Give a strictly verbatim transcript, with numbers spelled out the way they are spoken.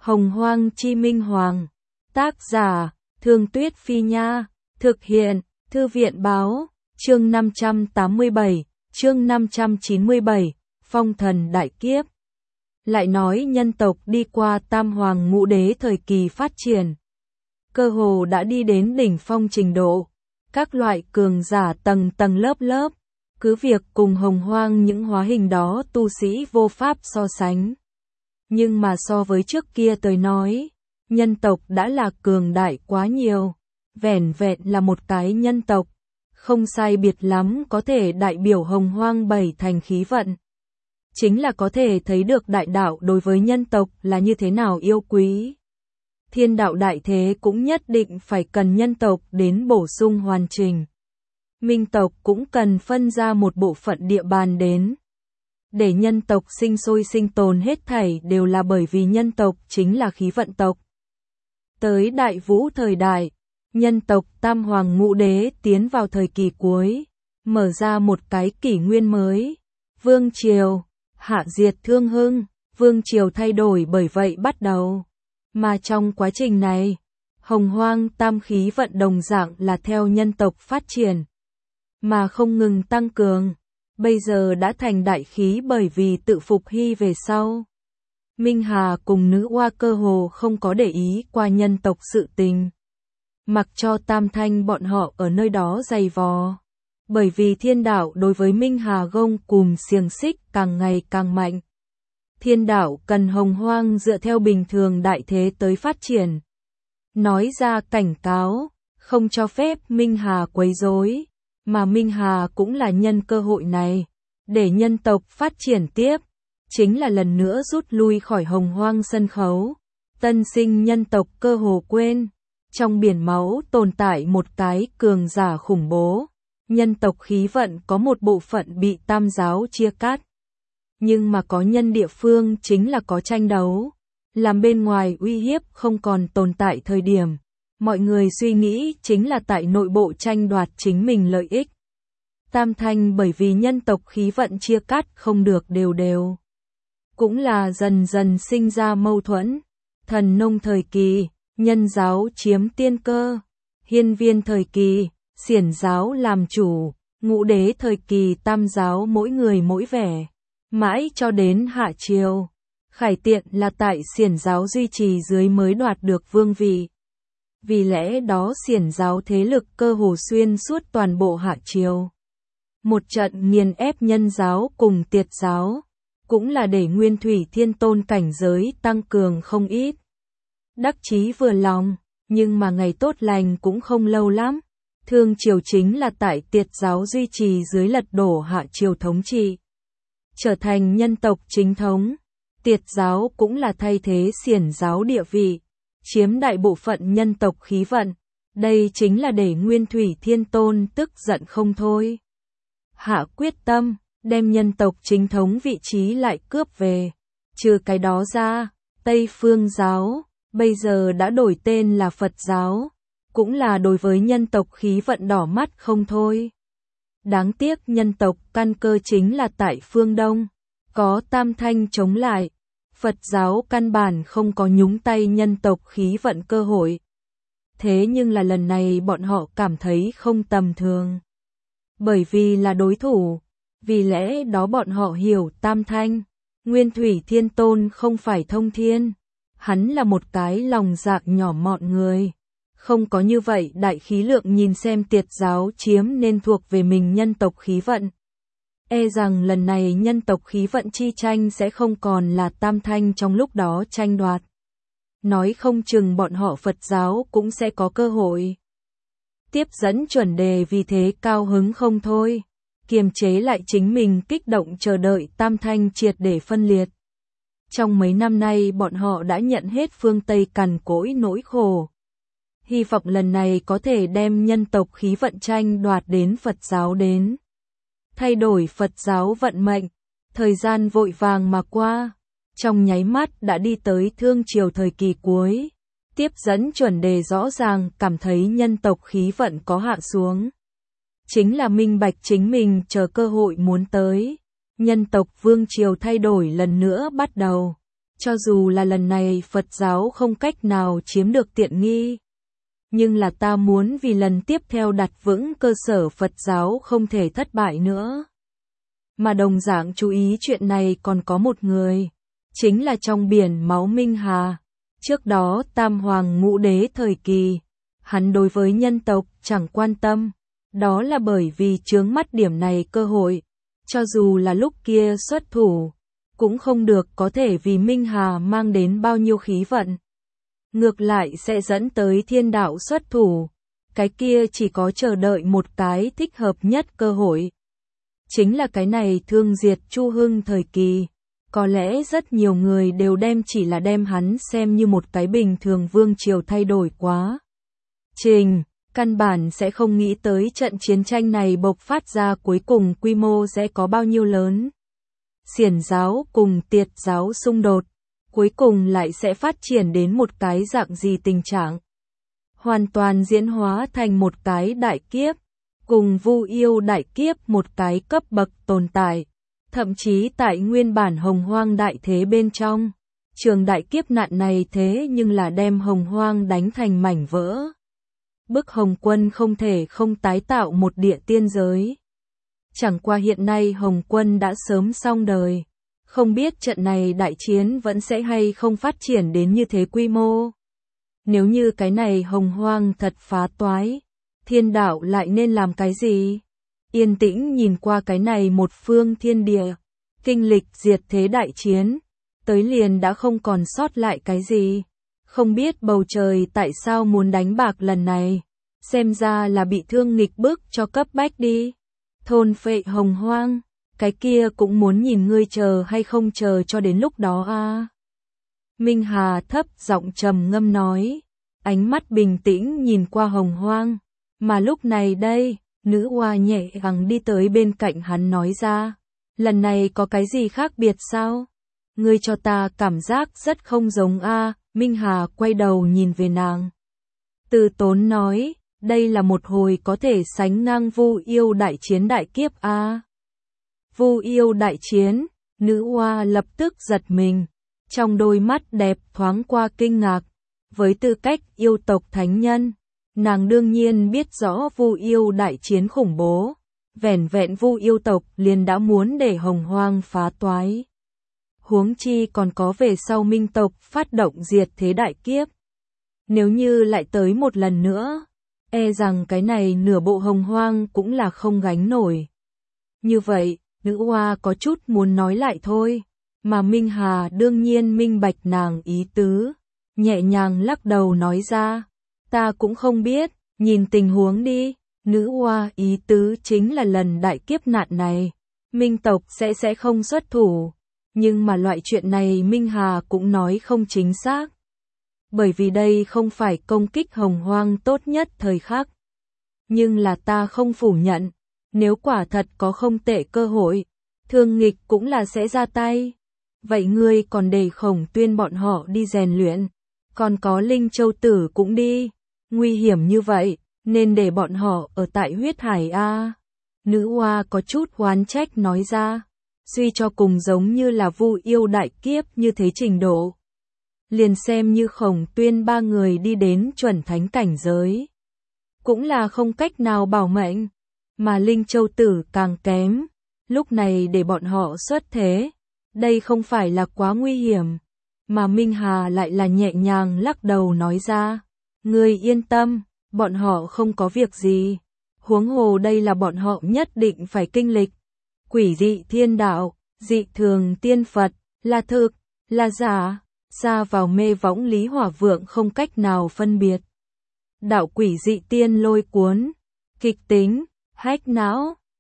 Hồng Hoang Chi Minh Hoàng. Tác giả, Thương Tuyết Phi Nha. Thực hiện, Thư viện Báo. Chương năm trăm tám mươi bảy, chương năm trăm chín mươi bảy, Phong Thần Đại Kiếp. Lại nói nhân tộc đi qua Tam Hoàng Ngũ Đế thời kỳ phát triển. Cơ hồ đã đi đến đỉnh phong trình độ. Các loại cường giả tầng tầng lớp lớp. Cứ việc cùng Hồng Hoang những hóa hình đó tu sĩ vô pháp so sánh. Nhưng mà so với trước kia tôi nói, nhân tộc đã là cường đại quá nhiều. Vẻn vẹn là một cái nhân tộc, không sai biệt lắm có thể đại biểu Hồng Hoang bảy thành khí vận. Chính là có thể thấy được đại đạo đối với nhân tộc là như thế nào yêu quý. Thiên đạo đại thế cũng nhất định phải cần nhân tộc đến bổ sung hoàn chỉnh. Minh tộc cũng cần phân ra một bộ phận địa bàn đến. Để nhân tộc sinh sôi sinh tồn hết thảy đều là bởi vì nhân tộc chính là khí vận tộc. Tới Đại Vũ thời đại, nhân tộc Tam Hoàng Ngũ Đế tiến vào thời kỳ cuối, mở ra một cái kỷ nguyên mới. Vương triều, hạ diệt thương hưng, vương triều thay đổi bởi vậy bắt đầu. Mà trong quá trình này, Hồng Hoang tam khí vận đồng dạng là theo nhân tộc phát triển, mà không ngừng tăng cường. Bây giờ đã thành đại khí bởi vì tự phục hy về sau. Minh Hà cùng nữ oa cơ hồ không có để ý qua nhân tộc sự tình. Mặc cho Tam Thanh bọn họ ở nơi đó dày vò. Bởi vì thiên đạo đối với Minh Hà gông cùm xiềng xích càng ngày càng mạnh. Thiên đạo cần Hồng Hoang dựa theo bình thường đại thế tới phát triển. Nói ra cảnh cáo, không cho phép Minh Hà quấy rối. Mà Minh Hà cũng là nhân cơ hội này, để nhân tộc phát triển tiếp, chính là lần nữa rút lui khỏi Hồng Hoang sân khấu. Tân sinh nhân tộc cơ hồ quên, trong biển máu tồn tại một cái cường giả khủng bố. Nhân tộc khí vận có một bộ phận bị tam giáo chia cắt. Nhưng mà có nhân địa phương chính là có tranh đấu. Làm bên ngoài uy hiếp không còn tồn tại thời điểm. Mọi người suy nghĩ chính là tại nội bộ tranh đoạt chính mình lợi ích. Tam Thanh bởi vì nhân tộc khí vận chia cắt không được đều đều. Cũng là dần dần sinh ra mâu thuẫn. Thần nông thời kỳ, nhân giáo chiếm tiên cơ. Hiên viên thời kỳ, xiển giáo làm chủ. Ngũ đế thời kỳ tam giáo mỗi người mỗi vẻ. Mãi cho đến hạ triều. Khải Tiện là tại xiển giáo duy trì dưới mới đoạt được vương vị. Vì lẽ đó xiển giáo thế lực cơ hồ xuyên suốt toàn bộ hạ triều. Một trận nghiền ép nhân giáo cùng tiệt giáo, cũng là để Nguyên Thủy Thiên Tôn cảnh giới tăng cường không ít. Đắc chí vừa lòng, nhưng mà ngày tốt lành cũng không lâu lắm. Thương triều chính là tại tiệt giáo duy trì dưới lật đổ hạ triều thống trị. Trở thành nhân tộc chính thống, tiệt giáo cũng là thay thế xiển giáo địa vị. Chiếm đại bộ phận nhân tộc khí vận, đây chính là để Nguyên Thủy Thiên Tôn tức giận không thôi. Hạ quyết tâm, đem nhân tộc chính thống vị trí lại cướp về. Trừ cái đó ra, Tây Phương giáo, bây giờ đã đổi tên là Phật giáo, cũng là đối với nhân tộc khí vận đỏ mắt không thôi. Đáng tiếc nhân tộc căn cơ chính là tại phương Đông, có Tam Thanh chống lại. Phật giáo căn bản không có nhúng tay nhân tộc khí vận cơ hội. Thế nhưng là lần này bọn họ cảm thấy không tầm thường. Bởi vì là đối thủ, vì lẽ đó bọn họ hiểu Tam Thanh. Nguyên Thủy Thiên Tôn không phải thông thiên. Hắn là một cái lòng dạ nhỏ mọn người. Không có như vậy đại khí lượng nhìn xem tiệt giáo chiếm nên thuộc về mình nhân tộc khí vận. E rằng lần này nhân tộc khí vận chi tranh sẽ không còn là Tam Thanh trong lúc đó tranh đoạt. Nói không chừng bọn họ Phật giáo cũng sẽ có cơ hội. Tiếp dẫn chuẩn đề vì thế cao hứng không thôi. Kiềm chế lại chính mình kích động chờ đợi Tam Thanh triệt để phân liệt. Trong mấy năm nay bọn họ đã nhận hết phương Tây cằn cỗi nỗi khổ. Hy vọng lần này có thể đem nhân tộc khí vận tranh đoạt đến Phật giáo đến. Thay đổi Phật giáo vận mệnh, thời gian vội vàng mà qua, trong nháy mắt đã đi tới thương triều thời kỳ cuối. Tiếp dẫn chuẩn đề rõ ràng cảm thấy nhân tộc khí vận có hạ xuống. Chính là minh bạch chính mình chờ cơ hội muốn tới. Nhân tộc vương triều thay đổi lần nữa bắt đầu. Cho dù là lần này Phật giáo không cách nào chiếm được tiện nghi, nhưng là ta muốn vì lần tiếp theo đặt vững cơ sở Phật giáo không thể thất bại nữa. Mà đồng dạng chú ý chuyện này còn có một người, chính là trong biển máu Minh Hà. Trước đó Tam Hoàng Ngũ Đế thời kỳ, hắn đối với nhân tộc chẳng quan tâm, đó là bởi vì chướng mắt điểm này cơ hội, cho dù là lúc kia xuất thủ, cũng không được có thể vì Minh Hà mang đến bao nhiêu khí vận. Ngược lại sẽ dẫn tới thiên đạo xuất thủ, cái kia chỉ có chờ đợi một cái thích hợp nhất cơ hội. Chính là cái này thương diệt Chu Hưng thời kỳ, có lẽ rất nhiều người đều đem chỉ là đem hắn xem như một cái bình thường vương triều thay đổi quá trình, căn bản sẽ không nghĩ tới trận chiến tranh này bộc phát ra cuối cùng quy mô sẽ có bao nhiêu lớn. Xiển giáo cùng Tiệt giáo xung đột, cuối cùng lại sẽ phát triển đến một cái dạng gì tình trạng. Hoàn toàn diễn hóa thành một cái đại kiếp, cùng Vu Yêu đại kiếp một cái cấp bậc tồn tại. Thậm chí tại nguyên bản Hồng Hoang đại thế bên trong, trường đại kiếp nạn này thế nhưng là đem Hồng Hoang đánh thành mảnh vỡ. Bức Hồng Quân không thể không tái tạo một địa tiên giới. Chẳng qua hiện nay Hồng Quân đã sớm xong đời, không biết trận này đại chiến vẫn sẽ hay không phát triển đến như thế quy mô. Nếu như cái này Hồng Hoang thật phá toái, thiên đạo lại nên làm cái gì? Yên tĩnh nhìn qua cái này một phương thiên địa, kinh lịch diệt thế đại chiến, tới liền đã không còn sót lại cái gì. Không biết bầu trời tại sao muốn đánh bạc lần này, xem ra là bị thương nghịch bức cho cấp bách đi. Thôn phệ Hồng Hoang, cái kia cũng muốn nhìn ngươi chờ hay không chờ cho đến lúc đó a. À. Minh Hà thấp giọng trầm ngâm nói, ánh mắt bình tĩnh nhìn qua Hồng Hoang, mà lúc này đây, nữ oa nhẹ gắng đi tới bên cạnh hắn nói ra, lần này có cái gì khác biệt sao? Ngươi cho ta cảm giác rất không giống a. À. Minh Hà quay đầu nhìn về nàng. Từ Tốn nói, đây là một hồi có thể sánh ngang Vu Yêu đại chiến đại kiếp a. À. Vu Yêu đại chiến, nữ oa lập tức giật mình, trong đôi mắt đẹp thoáng qua kinh ngạc, với tư cách yêu tộc thánh nhân, nàng đương nhiên biết rõ Vu Yêu đại chiến khủng bố, vẻn vẹn Vu Yêu tộc liền đã muốn để Hồng Hoang phá toái. Huống chi còn có về sau Minh tộc phát động diệt thế đại kiếp. Nếu như lại tới một lần nữa, e rằng cái này nửa bộ Hồng Hoang cũng là không gánh nổi. Như vậy, nữ oa có chút muốn nói lại thôi, mà Minh Hà đương nhiên minh bạch nàng ý tứ, nhẹ nhàng lắc đầu nói ra, ta cũng không biết, nhìn tình huống đi. Nữ oa ý tứ chính là lần đại kiếp nạn này, Minh tộc sẽ sẽ không xuất thủ. Nhưng mà loại chuyện này Minh Hà cũng nói không chính xác. Bởi vì đây không phải công kích Hồng Hoang tốt nhất thời khắc. Nhưng là ta không phủ nhận, nếu quả thật có không tệ cơ hội, Thương Nghịch cũng là sẽ ra tay. Vậy ngươi còn để Khổng Tuyên bọn họ đi rèn luyện, còn có Linh Châu Tử cũng đi. Nguy hiểm như vậy, nên để bọn họ ở tại huyết hải a. Nữ oa có chút oán trách nói ra. Suy cho cùng giống như là Vu Yêu đại kiếp như thế trình độ. Liền xem như Khổng Tuyên ba người đi đến chuẩn thánh cảnh giới, cũng là không cách nào bảo mệnh, mà Linh Châu Tử càng kém, lúc này để bọn họ xuất thế, đây không phải là quá nguy hiểm, mà Minh Hà lại là nhẹ nhàng lắc đầu nói ra, ngươi yên tâm, bọn họ không có việc gì, huống hồ đây là bọn họ nhất định phải kinh lịch. Quỷ dị thiên đạo, dị thường tiên Phật, là thực, là giả, xa vào mê võng Lý Hỏa Vượng không cách nào phân biệt. Đạo quỷ dị tiên lôi cuốn, kịch tính, hách não,